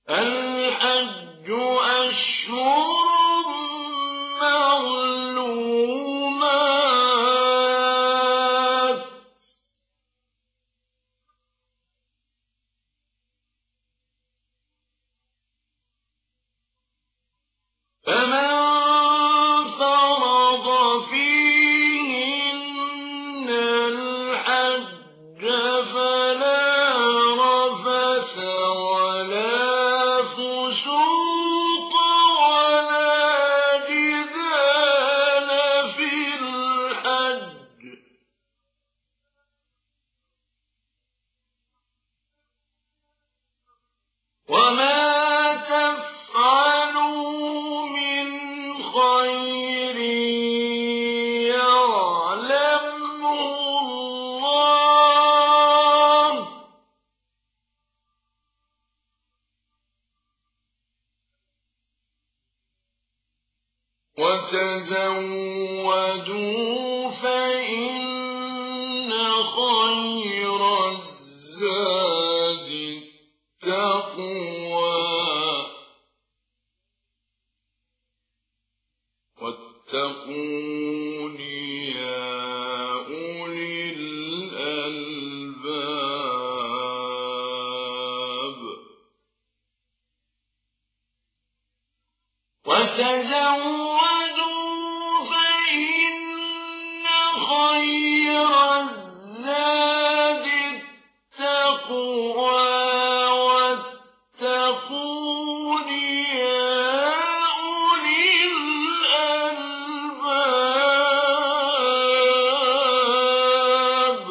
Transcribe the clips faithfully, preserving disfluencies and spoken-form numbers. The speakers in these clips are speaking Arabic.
الحج أشهر معلومات فمن فرض فيهن الحج فلا رفث ولا فسوق ولا جدال في الحج وما تفعلوا من خير يعلمه الله وتزودوا فإن خير الزاد التقوى واتقون يا أولي الألباب وتزودوا فإن خير الزاد التقوى واتقون يا أولي الألباب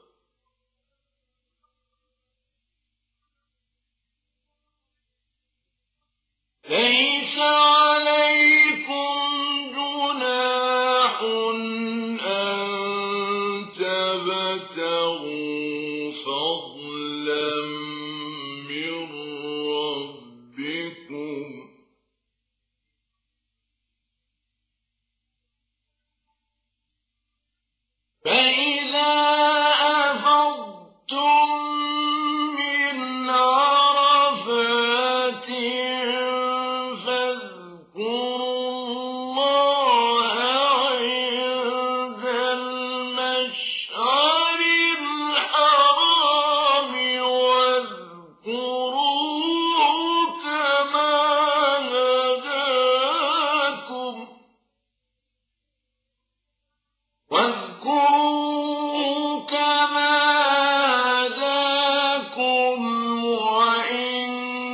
ليس عليكم جناح أن تبتغوا فضلا من ربكم فإذا أفضتم من عرفات فاذكروا الله عند المشعر الحرام واذكروه كما هداكم واذكروه كما هداكم وإن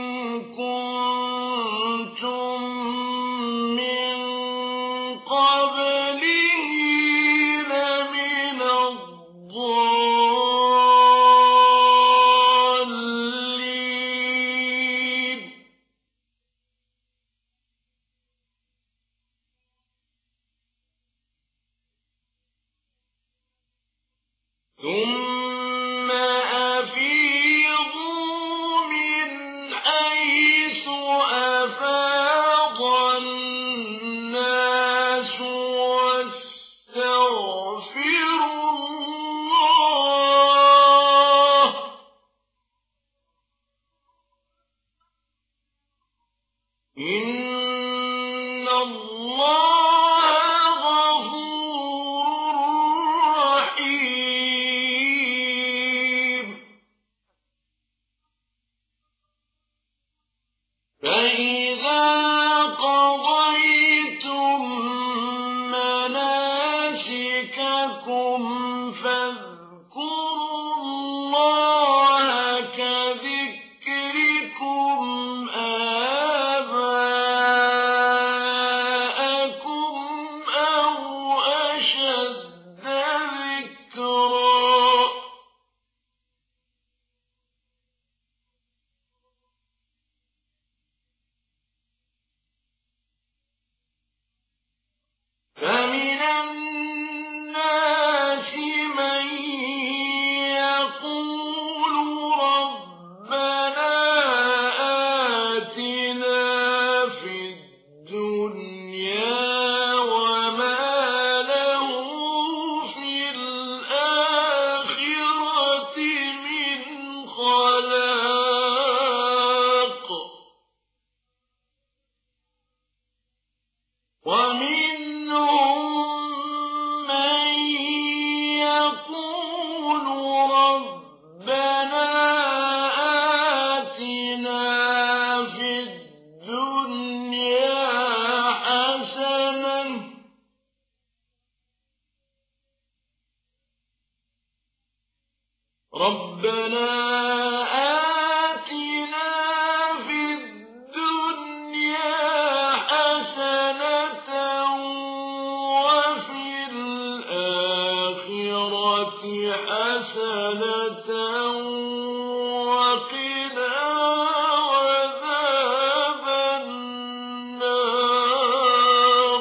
كنتم من قبله لمن الضالين ثم أفيضوا من حيث أفاض الناس واستغفروا الله إن الله غفور رحيم فإذا قضيتم مناسككم فاذكروا الله كذكركم آباءكم أو أشد ذكرا فمن الناس من يقول ربنا آتنا في الدنيا وما له في الآخرة من خلاق ربنا آتنا في الدنيا حسنة وفي الآخرة حسنة وقنا عذاب النار.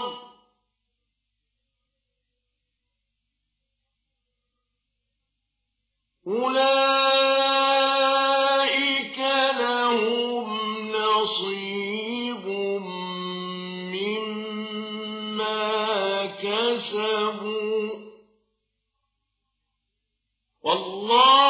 أولئك لهم نصيب مما كسبوا والله